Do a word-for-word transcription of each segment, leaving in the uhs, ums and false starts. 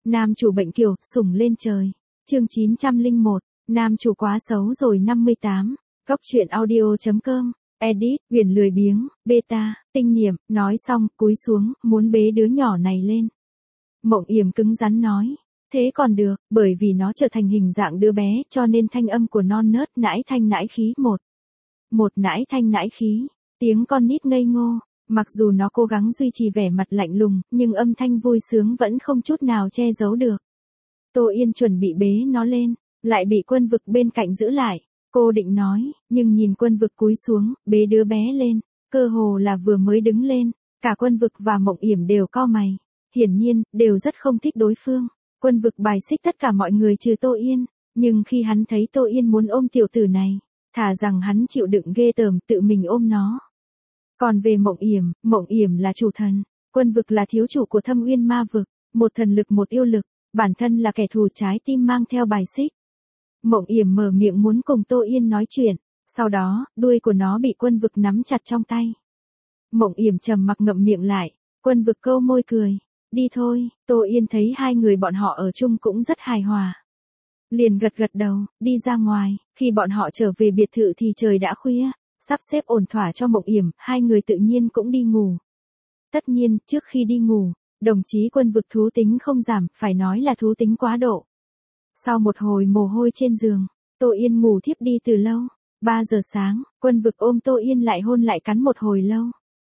Nam chủ bệnh kiều, sủng lên trời. Chương chín trăm lẻ một, nam chủ quá xấu rồi năm mươi tám. Góc truyện audio chấm com. Edit, Huyền lười biếng, beta, tinh niệm, nói xong, cúi xuống, muốn bế đứa nhỏ này lên. Mộng Yểm cứng rắn nói, thế còn được, bởi vì nó trở thành hình dạng đứa bé, cho nên thanh âm của non nớt nãi thanh nãi khí một. Một nãi thanh nãi khí, tiếng con nít ngây ngô, mặc dù nó cố gắng duy trì vẻ mặt lạnh lùng, nhưng âm thanh vui sướng vẫn không chút nào che giấu được. Tô Yên chuẩn bị bế nó lên, lại bị Quân Vực bên cạnh giữ lại. Cô định nói, nhưng nhìn Quân Vực cúi xuống, bế đứa bé lên, cơ hồ là vừa mới đứng lên, cả Quân Vực và Mộng Yểm đều cau mày. Hiển nhiên, đều rất không thích đối phương. Quân Vực bài xích tất cả mọi người trừ Tô Yên, nhưng khi hắn thấy Tô Yên muốn ôm tiểu tử này, thà rằng hắn chịu đựng ghê tởm tự mình ôm nó. Còn về Mộng Yểm, Mộng Yểm là chủ thần, Quân Vực là thiếu chủ của Thâm Uyên Ma Vực, một thần lực một yêu lực, bản thân là kẻ thù trái tim mang theo bài xích. Mộng Yểm mở miệng muốn cùng Tô Yên nói chuyện, sau đó, đuôi của nó bị Quân Vực nắm chặt trong tay. Mộng Yểm trầm mặc ngậm miệng lại, Quân Vực câu môi cười, đi thôi. Tô Yên thấy hai người bọn họ ở chung cũng rất hài hòa, liền gật gật đầu, đi ra ngoài. Khi bọn họ trở về biệt thự thì trời đã khuya, sắp xếp ổn thỏa cho Mộng Yểm, hai người tự nhiên cũng đi ngủ. Tất nhiên, trước khi đi ngủ, đồng chí Quân Vực thú tính không giảm, phải nói là thú tính quá độ. Sau một hồi mồ hôi trên giường, Tô Yên ngủ thiếp đi từ lâu. ba giờ sáng, Quân Vực ôm Tô Yên lại hôn lại cắn một hồi lâu.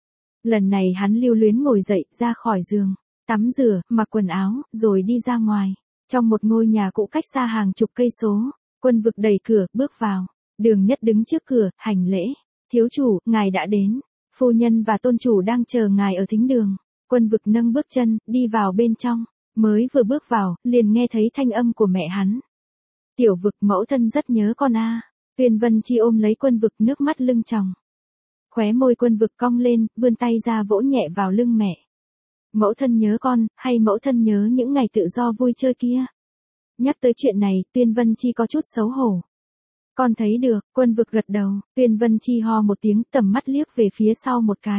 Lần này hắn lưu luyến ngồi dậy, ra khỏi giường, tắm rửa, mặc quần áo, rồi đi ra ngoài. Trong một ngôi nhà cũ cách xa hàng chục cây số, Quân Vực đẩy cửa, bước vào. Đường Nhất đứng trước cửa, hành lễ. Thiếu chủ, ngài đã đến. Phu nhân và tôn chủ đang chờ ngài ở thính đường. Quân Vực nâng bước chân, đi vào bên trong. Mới vừa bước vào, liền nghe thấy thanh âm của mẹ hắn. Tiểu Vực, mẫu thân rất nhớ con a. Tuyên Vân Chi ôm lấy Quân Vực, nước mắt lưng tròng. Khóe môi Quân Vực cong lên, vươn tay ra vỗ nhẹ vào lưng mẹ. Mẫu thân nhớ con, hay mẫu thân nhớ những ngày tự do vui chơi kia? Nhắc tới chuyện này, Tuyên Vân Chi có chút xấu hổ. Con thấy được. Quân Vực gật đầu. Tuyên Vân Chi ho một tiếng, tầm mắt liếc về phía sau một cái.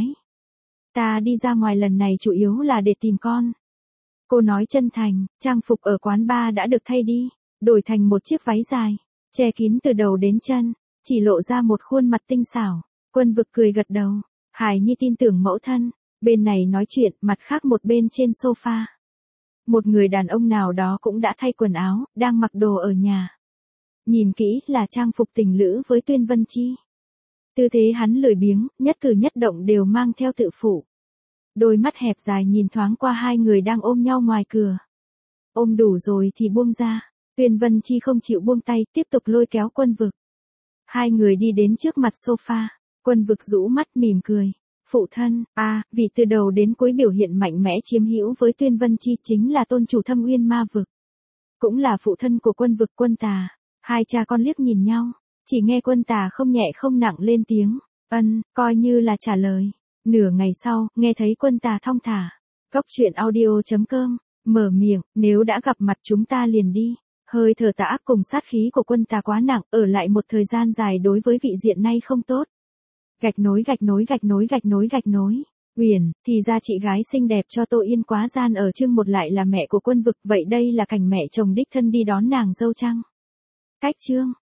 Ta đi ra ngoài lần này chủ yếu là để tìm con. Cô nói chân thành. Trang phục ở quán bar đã được thay đi, đổi thành một chiếc váy dài, che kín từ đầu đến chân, chỉ lộ ra một khuôn mặt tinh xảo. Quân Vực cười gật đầu. Hải Nhi tin tưởng mẫu thân. Bên này nói chuyện, mặt khác một bên trên sofa. Một người đàn ông nào đó cũng đã thay quần áo, đang mặc đồ ở nhà. Nhìn kỹ là trang phục tình lữ với Tuyên Vân Chi. Tư thế hắn lười biếng, nhất cử nhất động đều mang theo tự phụ. Đôi mắt hẹp dài nhìn thoáng qua hai người đang ôm nhau ngoài cửa. Ôm đủ rồi thì buông ra. Tuyên Vân Chi không chịu buông tay, tiếp tục lôi kéo Quân Vực. Hai người đi đến trước mặt sofa. Quân Vực rũ mắt mỉm cười. Phụ thân, a, à, vì từ đầu đến cuối biểu hiện mạnh mẽ chiếm hữu với Tuyên Vân Chi chính là tôn chủ Thâm Uyên Ma Vực. Cũng là phụ thân của Quân Vực. Quân Tà. Hai cha con liếc nhìn nhau, chỉ nghe Quân Tà không nhẹ không nặng lên tiếng, ân, coi như là trả lời. Nửa ngày sau, nghe thấy Quân Tà thong thả. Góc truyện audio chấm com, mở miệng, nếu đã gặp mặt chúng ta liền đi. Hơi thở tà ác cùng sát khí của Quân Tà quá nặng, ở lại một thời gian dài đối với vị diện này không tốt. Gạch nối gạch nối gạch nối gạch nối gạch nối. Huyền, thì ra chị gái xinh đẹp cho Tô Yên quá gian ở chương một lại là mẹ của Quân Vực, vậy đây là cảnh mẹ chồng đích thân đi đón nàng dâu chăng? Cách chương